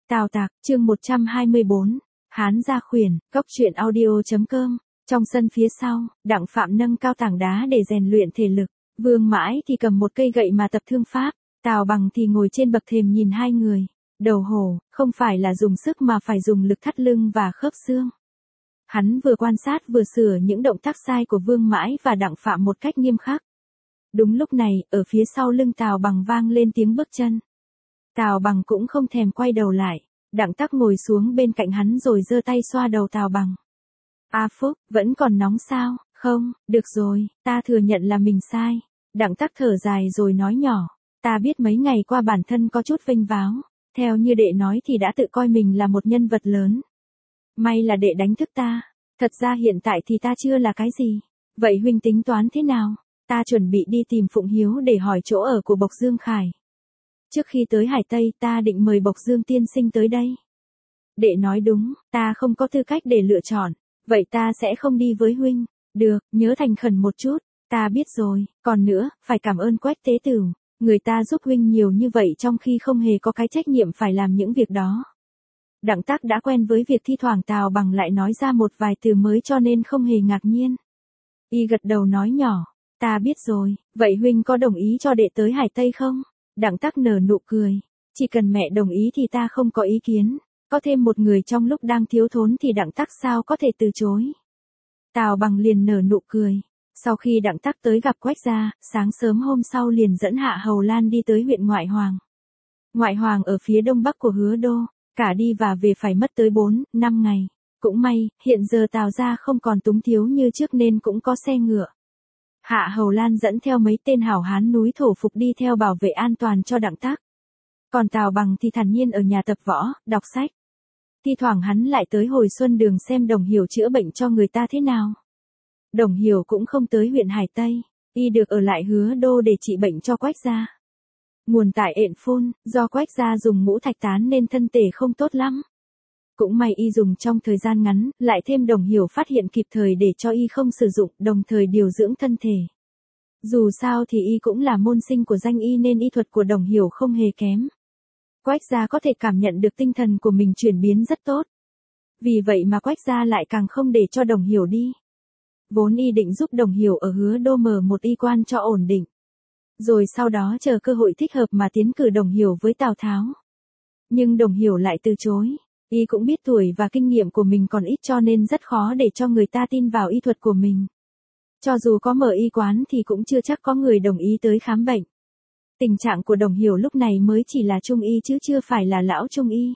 Tào Tạc, chương 124, Hán Gia Khuyển, Cốc truyện audio.com. Trong sân phía sau, Đặng Phạm nâng cao tảng đá để rèn luyện thể lực. Vương Mãi thì cầm một cây gậy mà tập thương pháp. Tào Bằng thì ngồi trên bậc thềm nhìn hai người. Đầu hổ, không phải là dùng sức mà phải dùng lực thắt lưng và khớp xương. Hắn vừa quan sát vừa sửa những động tác sai của Vương Mãi và Đặng Phạm một cách nghiêm khắc. Đúng lúc này, ở phía sau lưng Tào Bằng vang lên tiếng bước chân. Tào Bằng cũng không thèm quay đầu lại. Đặng Tắc ngồi xuống bên cạnh hắn rồi giơ tay xoa đầu Tào Bằng. A Phúc, vẫn còn nóng sao? Không, được rồi, ta thừa nhận là mình sai. Đặng Tắc thở dài rồi nói nhỏ. Ta biết mấy ngày qua bản thân có chút vênh váo. Theo như đệ nói thì đã tự coi mình là một nhân vật lớn. May là đệ đánh thức ta. Thật ra hiện tại thì ta chưa là cái gì. Vậy huynh tính toán thế nào? Ta chuẩn bị đi tìm Phụng Hiếu để hỏi chỗ ở của Bộc Dương Khải. Trước khi tới Hải Tây ta định mời Bộc Dương tiên sinh tới đây. Đệ nói đúng, ta không có tư cách để lựa chọn. Vậy ta sẽ không đi với huynh. Được, nhớ thành khẩn một chút. Ta biết rồi, còn nữa, phải cảm ơn Quách Tế Tửu. Người ta giúp huynh nhiều như vậy trong khi không hề có cái trách nhiệm phải làm những việc đó. Đặng Tắc đã quen với việc thi thoảng Tào Bằng lại nói ra một vài từ mới cho nên không hề ngạc nhiên. Y gật đầu nói nhỏ, ta biết rồi, vậy huynh có đồng ý cho đệ tới Hải Tây không? Đặng Tắc nở nụ cười, chỉ cần mẹ đồng ý thì ta không có ý kiến, có thêm một người trong lúc đang thiếu thốn thì Đặng Tắc sao có thể từ chối. Tào Bằng liền nở nụ cười. Sau khi Đặng Tắc tới gặp Quách gia, sáng sớm hôm sau liền dẫn Hạ Hầu Lan đi tới huyện Ngoại Hoàng. Ngoại Hoàng ở phía đông bắc của Hứa Đô, cả đi và về phải mất tới 4-5 ngày. Cũng may, hiện giờ Tào gia không còn túng thiếu như trước nên cũng có xe ngựa. Hạ Hầu Lan dẫn theo mấy tên hảo hán núi thổ phục đi theo bảo vệ an toàn cho Đặng Tắc. Còn Tào Bằng thì thản nhiên ở nhà tập võ, đọc sách. Thi thoảng hắn lại tới Hồi Xuân Đường xem Đồng Hiểu chữa bệnh cho người ta thế nào. Đồng Hiểu cũng không tới huyện Hải Tây, y được ở lại Hứa Đô để trị bệnh cho Quách gia. Nguồn tại Ện Phun, do Quách gia dùng ngũ thạch tán nên thân thể không tốt lắm. Cũng may y dùng trong thời gian ngắn, lại thêm Đồng Hiểu phát hiện kịp thời để cho y không sử dụng, đồng thời điều dưỡng thân thể. Dù sao thì y cũng là môn sinh của danh y nên y thuật của Đồng Hiểu không hề kém. Quách gia có thể cảm nhận được tinh thần của mình chuyển biến rất tốt. Vì vậy mà Quách gia lại càng không để cho Đồng Hiểu đi. Vốn y định giúp Đồng Hiểu ở Hứa Đô mở một y quan cho ổn định. Rồi sau đó chờ cơ hội thích hợp mà tiến cử Đồng Hiểu với Tào Tháo. Nhưng Đồng Hiểu lại từ chối. Y cũng biết tuổi và kinh nghiệm của mình còn ít cho nên rất khó để cho người ta tin vào y thuật của mình. Cho dù có mở y quán thì cũng chưa chắc có người đồng ý tới khám bệnh. Tình trạng của Đồng Hiểu lúc này mới chỉ là trung y chứ chưa phải là lão trung y.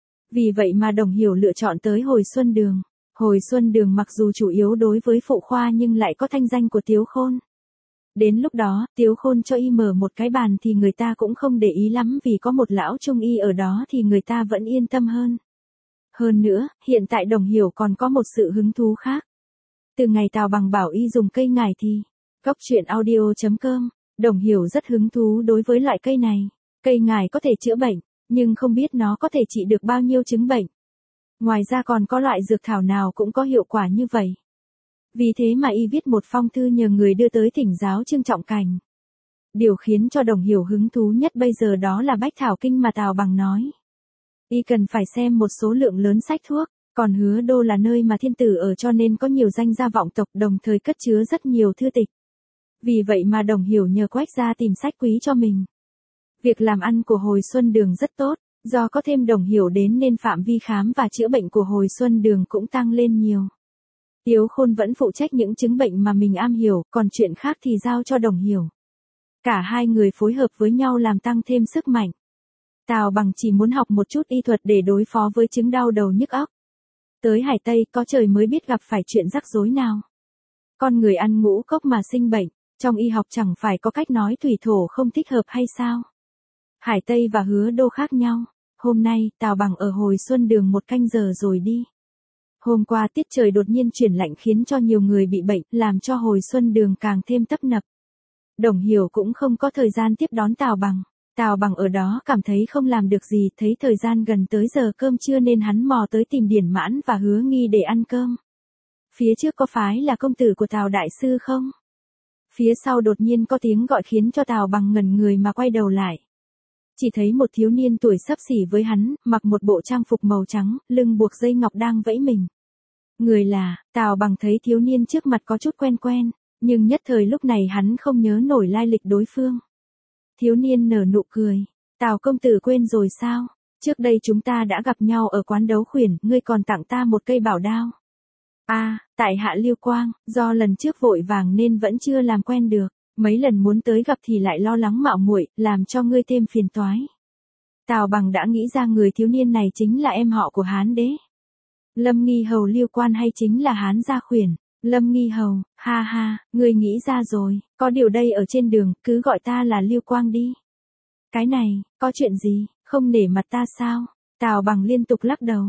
Vì vậy mà Đồng Hiểu lựa chọn tới Hồi Xuân Đường. Hồi Xuân Đường mặc dù chủ yếu đối với phụ khoa nhưng lại có thanh danh của Tiếu Khôn. Đến lúc đó, Tiếu Khôn cho y mở một cái bàn thì người ta cũng không để ý lắm vì có một lão trung y ở đó thì người ta vẫn yên tâm hơn. Hơn nữa, hiện tại Đồng Hiểu còn có một sự hứng thú khác. Từ ngày Tào Bằng bảo y dùng cây ngải thì, Cốc truyện audio.com, Đồng Hiểu rất hứng thú đối với loại cây này. Cây ngải có thể chữa bệnh, nhưng không biết nó có thể trị được bao nhiêu chứng bệnh. Ngoài ra còn có loại dược thảo nào cũng có hiệu quả như vậy. Vì thế mà y viết một phong thư nhờ người đưa tới thỉnh giáo Trương Trọng Cảnh. Điều khiến cho Đồng Hiểu hứng thú nhất bây giờ đó là Bách Thảo Kinh mà Tào Bằng nói. Y cần phải xem một số lượng lớn sách thuốc, còn Hứa Đô là nơi mà thiên tử ở cho nên có nhiều danh gia vọng tộc đồng thời cất chứa rất nhiều thư tịch. Vì vậy mà Đồng Hiểu nhờ Quách gia tìm sách quý cho mình. Việc làm ăn của Hồi Xuân Đường rất tốt, do có thêm Đồng Hiểu đến nên phạm vi khám và chữa bệnh của Hồi Xuân Đường cũng tăng lên nhiều. Tiếu Khôn vẫn phụ trách những chứng bệnh mà mình am hiểu, còn chuyện khác thì giao cho Đồng Hiểu. Cả hai người phối hợp với nhau làm tăng thêm sức mạnh. Tào Bằng chỉ muốn học một chút y thuật để đối phó với chứng đau đầu nhức óc. Tới Hải Tây có trời mới biết gặp phải chuyện rắc rối nào. Con người ăn ngũ cốc mà sinh bệnh, trong y học chẳng phải có cách nói thủy thổ không thích hợp hay sao? Hải Tây và Hứa Đô khác nhau. Hôm nay, Tào Bằng ở Hồi Xuân Đường 1 canh giờ rồi đi. Hôm qua tiết trời đột nhiên chuyển lạnh khiến cho nhiều người bị bệnh, làm cho Hồi Xuân Đường càng thêm tấp nập. Đồng Hiểu cũng không có thời gian tiếp đón Tào Bằng. Tào Bằng ở đó cảm thấy không làm được gì, thấy thời gian gần tới giờ cơm trưa nên hắn mò tới tìm Điển Mãn và Hứa Nghi để ăn cơm. Phía trước có phái là công tử của Tào đại sư không? Phía sau đột nhiên có tiếng gọi khiến cho Tào Bằng ngẩn người mà quay đầu lại. Chỉ thấy một thiếu niên tuổi xấp xỉ với hắn, mặc một bộ trang phục màu trắng, lưng buộc dây ngọc đang vẫy mình. Người là, Tào Bằng thấy thiếu niên trước mặt có chút quen quen, nhưng nhất thời lúc này hắn không nhớ nổi lai lịch đối phương. Thiếu niên nở nụ cười, Tào công tử quên rồi sao? Trước đây chúng ta đã gặp nhau ở quán đấu khuyển, ngươi còn tặng ta một cây bảo đao. Tại hạ Lưu Quang, do lần trước vội vàng nên vẫn chưa làm quen được, mấy lần muốn tới gặp thì lại lo lắng mạo muội, làm cho ngươi thêm phiền toái. Tào Bằng đã nghĩ ra người thiếu niên này chính là em họ của Hán đế. Lâm Nghi Hầu Lưu Quan hay chính là Hán Gia Khuyển. Lâm Nghi Hầu, ha ha, ngươi nghĩ ra rồi, có điều đây ở trên đường, cứ gọi ta là Lưu Quang đi. Cái này, có chuyện gì, không nể mặt ta sao? Tào Bằng liên tục lắc đầu.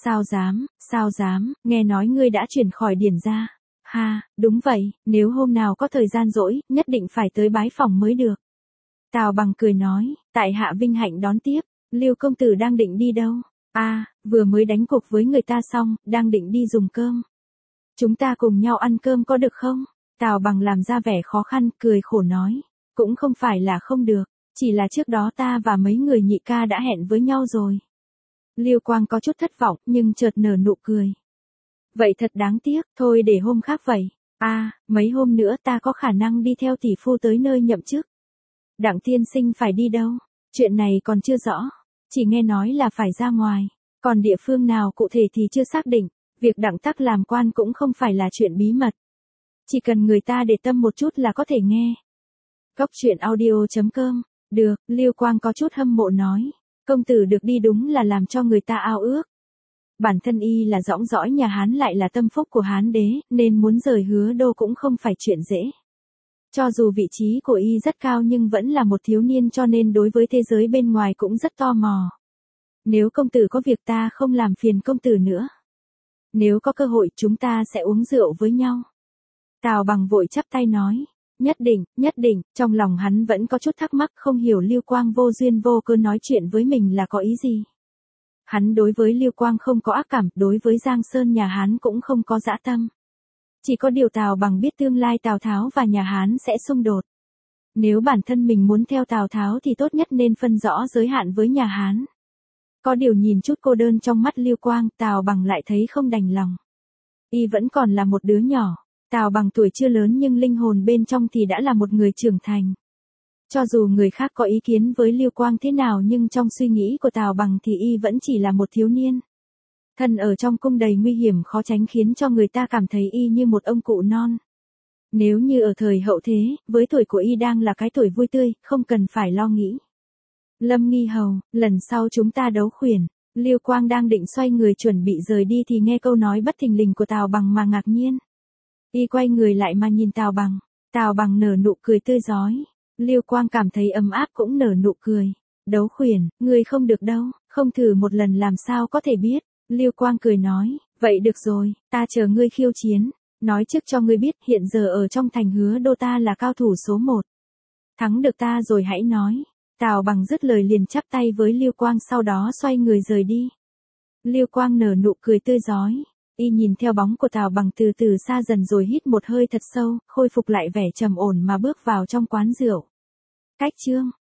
Sao dám, nghe nói ngươi đã chuyển khỏi Điển gia. Ha, đúng vậy, nếu hôm nào có thời gian rỗi, nhất định phải tới bái phỏng mới được. Tào Bằng cười nói, tại hạ vinh hạnh đón tiếp, Lưu công tử đang định đi đâu? Vừa mới đánh cuộc với người ta xong, đang định đi dùng cơm. Chúng ta cùng nhau ăn cơm có được không? Tào Bằng làm ra vẻ khó khăn, cười khổ nói, cũng không phải là không được, chỉ là trước đó ta và mấy người nhị ca đã hẹn với nhau rồi. Lưu Quang có chút thất vọng, nhưng chợt nở nụ cười. Vậy thật đáng tiếc, thôi để hôm khác vậy. Mấy hôm nữa ta có khả năng đi theo tỷ phu tới nơi nhậm chức. Đặng tiên sinh phải đi đâu? Chuyện này còn chưa rõ, chỉ nghe nói là phải ra ngoài, còn địa phương nào cụ thể thì chưa xác định. Việc Đặng Tắc làm quan cũng không phải là chuyện bí mật. Chỉ cần người ta để tâm một chút là có thể nghe. Góc truyện audio.com. Được, Lưu Quang có chút hâm mộ nói. Công tử được đi đúng là làm cho người ta ao ước. Bản thân y là dõng dõi nhà Hán lại là tâm phúc của Hán đế, nên muốn rời Hứa Đô cũng không phải chuyện dễ. Cho dù vị trí của y rất cao nhưng vẫn là một thiếu niên cho nên đối với thế giới bên ngoài cũng rất tò mò. Nếu công tử có việc ta không làm phiền công tử nữa. Nếu có cơ hội chúng ta sẽ uống rượu với nhau. Tào Bằng vội chắp tay nói. Nhất định, trong lòng hắn vẫn có chút thắc mắc không hiểu Lưu Quang vô duyên vô cớ nói chuyện với mình là có ý gì. Hắn đối với Lưu Quang không có ác cảm, đối với Giang Sơn nhà Hán cũng không có dã tâm. Chỉ có điều Tào Bằng biết tương lai Tào Tháo và nhà Hán sẽ xung đột. Nếu bản thân mình muốn theo Tào Tháo thì tốt nhất nên phân rõ giới hạn với nhà Hán. Có điều nhìn chút cô đơn trong mắt Lưu Quang, Tào Bằng lại thấy không đành lòng. Y vẫn còn là một đứa nhỏ. Tào Bằng tuổi chưa lớn nhưng linh hồn bên trong thì đã là một người trưởng thành. Cho dù người khác có ý kiến với Lưu Quang thế nào nhưng trong suy nghĩ của Tào Bằng thì y vẫn chỉ là một thiếu niên. Thân ở trong cung đầy nguy hiểm khó tránh khiến cho người ta cảm thấy y như một ông cụ non. Nếu như ở thời hậu thế, với tuổi của y đang là cái tuổi vui tươi, không cần phải lo nghĩ. Lâm Nghi Hầu, lần sau chúng ta đấu khuyển. Lưu Quang đang định xoay người chuẩn bị rời đi thì nghe câu nói bất thình lình của Tào Bằng mà ngạc nhiên. Y quay người lại mà nhìn Tào Bằng. Tào Bằng nở nụ cười tươi rói. Lưu Quang cảm thấy ấm áp cũng nở nụ cười. Đấu khuyển, ngươi không được đâu, không thử một lần làm sao có thể biết. Lưu Quang cười nói, vậy được rồi, ta chờ ngươi khiêu chiến. Nói trước cho ngươi biết hiện giờ ở trong thành Hứa Đô ta là cao thủ số 1. Thắng được ta rồi hãy nói. Tào Bằng dứt lời liền chắp tay với Lưu Quang sau đó xoay người rời đi. Lưu Quang nở nụ cười tươi rói. Y nhìn theo bóng của Tào Bằng từ từ xa dần rồi hít một hơi thật sâu, khôi phục lại vẻ trầm ổn mà bước vào trong quán rượu. Cách chương